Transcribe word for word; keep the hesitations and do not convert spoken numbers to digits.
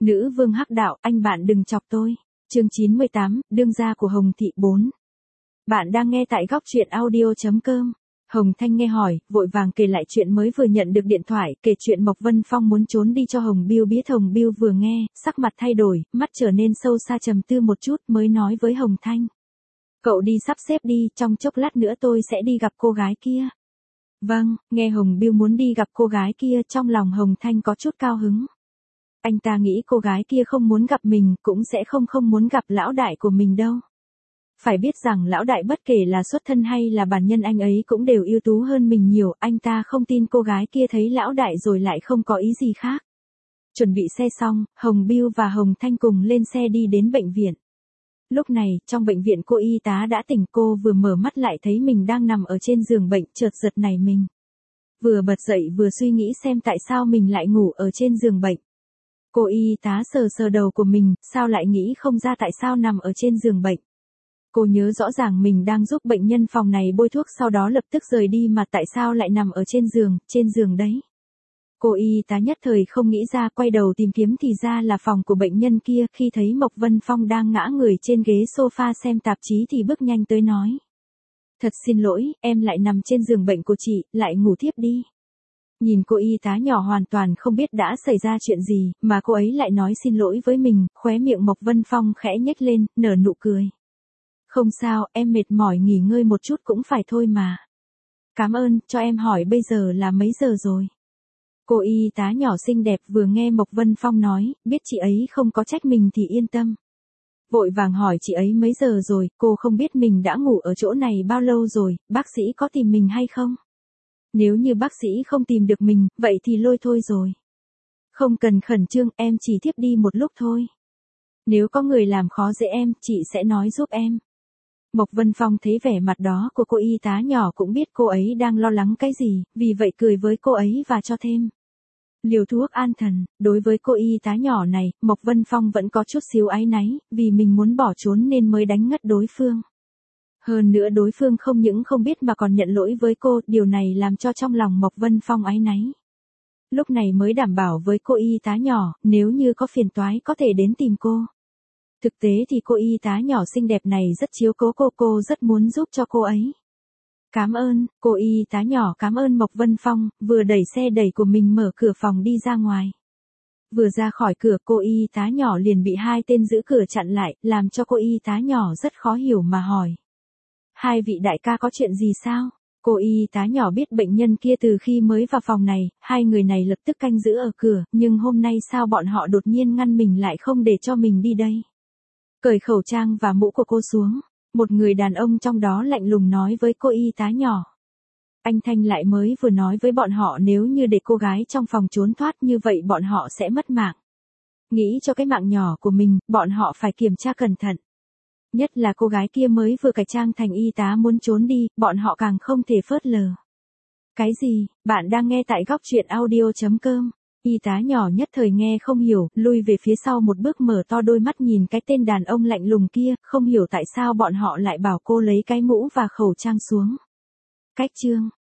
Nữ vương hắc đạo, anh bạn đừng chọc tôi. Chương chín mươi tám, đương gia của Hồng Thị bốn. Bạn đang nghe tại góc truyện audio chấm com. Hồng Thanh nghe hỏi, vội vàng kể lại chuyện mới vừa nhận được điện thoại, kể chuyện Mộc Vân Phong muốn trốn đi cho Hồng Biêu biết. Hồng Biêu vừa nghe, sắc mặt thay đổi, mắt trở nên sâu xa trầm tư một chút mới nói với Hồng Thanh. Cậu đi sắp xếp đi, trong chốc lát nữa tôi sẽ đi gặp cô gái kia. Vâng, nghe Hồng Biêu muốn đi gặp cô gái kia, trong lòng Hồng Thanh có chút cao hứng. Anh ta nghĩ cô gái kia không muốn gặp mình, cũng sẽ không không muốn gặp lão đại của mình đâu. Phải biết rằng lão đại bất kể là xuất thân hay là bản nhân anh ấy cũng đều ưu tú hơn mình nhiều, anh ta không tin cô gái kia thấy lão đại rồi lại không có ý gì khác. Chuẩn bị xe xong, Hồng Biêu và Hồng Thanh cùng lên xe đi đến bệnh viện. Lúc này, trong bệnh viện cô y tá đã tỉnh, cô vừa mở mắt lại thấy mình đang nằm ở trên giường bệnh, chợt giật nảy mình. Vừa bật dậy vừa suy nghĩ xem tại sao mình lại ngủ ở trên giường bệnh. Cô y tá sờ sờ đầu của mình, sao lại nghĩ không ra tại sao nằm ở trên giường bệnh. Cô nhớ rõ ràng mình đang giúp bệnh nhân phòng này bôi thuốc sau đó lập tức rời đi mà tại sao lại nằm ở trên giường, trên giường đấy. Cô y tá nhất thời không nghĩ ra, quay đầu tìm kiếm thì ra là phòng của bệnh nhân kia. Khi thấy Mộc Vân Phong đang ngã người trên ghế sofa xem tạp chí thì bước nhanh tới nói. Thật xin lỗi, em lại nằm trên giường bệnh của chị, lại ngủ thiếp đi. Nhìn cô y tá nhỏ hoàn toàn không biết đã xảy ra chuyện gì, mà cô ấy lại nói xin lỗi với mình, khóe miệng Mộc Vân Phong khẽ nhếch lên, nở nụ cười. Không sao, em mệt mỏi nghỉ ngơi một chút cũng phải thôi mà. Cảm ơn, cho em hỏi bây giờ là mấy giờ rồi? Cô y tá nhỏ xinh đẹp vừa nghe Mộc Vân Phong nói, biết chị ấy không có trách mình thì yên tâm. Vội vàng hỏi chị ấy mấy giờ rồi, cô không biết mình đã ngủ ở chỗ này bao lâu rồi, bác sĩ có tìm mình hay không? Nếu như bác sĩ không tìm được mình, vậy thì lôi thôi rồi. Không cần khẩn trương, em chỉ thiếp đi một lúc thôi. Nếu có người làm khó dễ em, chị sẽ nói giúp em. Mộc Vân Phong thấy vẻ mặt đó của cô y tá nhỏ cũng biết cô ấy đang lo lắng cái gì, vì vậy cười với cô ấy và cho thêm liều thuốc an thần. Đối với cô y tá nhỏ này, Mộc Vân Phong vẫn có chút xíu áy náy, vì mình muốn bỏ trốn nên mới đánh ngất đối phương. Hơn nữa đối phương không những không biết mà còn nhận lỗi với cô, điều này làm cho trong lòng Mộc Vân Phong áy náy. Lúc này mới đảm bảo với cô y tá nhỏ, nếu như có phiền toái có thể đến tìm cô. Thực tế thì cô y tá nhỏ xinh đẹp này rất chiếu cố cô, cô rất muốn giúp cho cô ấy. Cảm ơn, cô y tá nhỏ cảm ơn Mộc Vân Phong, vừa đẩy xe đẩy của mình mở cửa phòng đi ra ngoài. Vừa ra khỏi cửa cô y tá nhỏ liền bị hai tên giữ cửa chặn lại, làm cho cô y tá nhỏ rất khó hiểu mà hỏi. Hai vị đại ca có chuyện gì sao? Cô y tá nhỏ biết bệnh nhân kia từ khi mới vào phòng này, hai người này lập tức canh giữ ở cửa, nhưng hôm nay sao bọn họ đột nhiên ngăn mình lại không để cho mình đi đây? Cởi khẩu trang và mũ của cô xuống, một người đàn ông trong đó lạnh lùng nói với cô y tá nhỏ. Anh Thanh lại mới vừa nói với bọn họ nếu như để cô gái trong phòng trốn thoát như vậy bọn họ sẽ mất mạng. Nghĩ cho cái mạng nhỏ của mình, bọn họ phải kiểm tra cẩn thận. Nhất là cô gái kia mới vừa cải trang thành y tá muốn trốn đi, bọn họ càng không thể phớt lờ. Cái gì, bạn đang nghe tại góc truyện audio chấm com. Y tá nhỏ nhất thời nghe không hiểu, lui về phía sau một bước mở to đôi mắt nhìn cái tên đàn ông lạnh lùng kia, không hiểu tại sao bọn họ lại bảo cô lấy cái mũ và khẩu trang xuống. Cách chương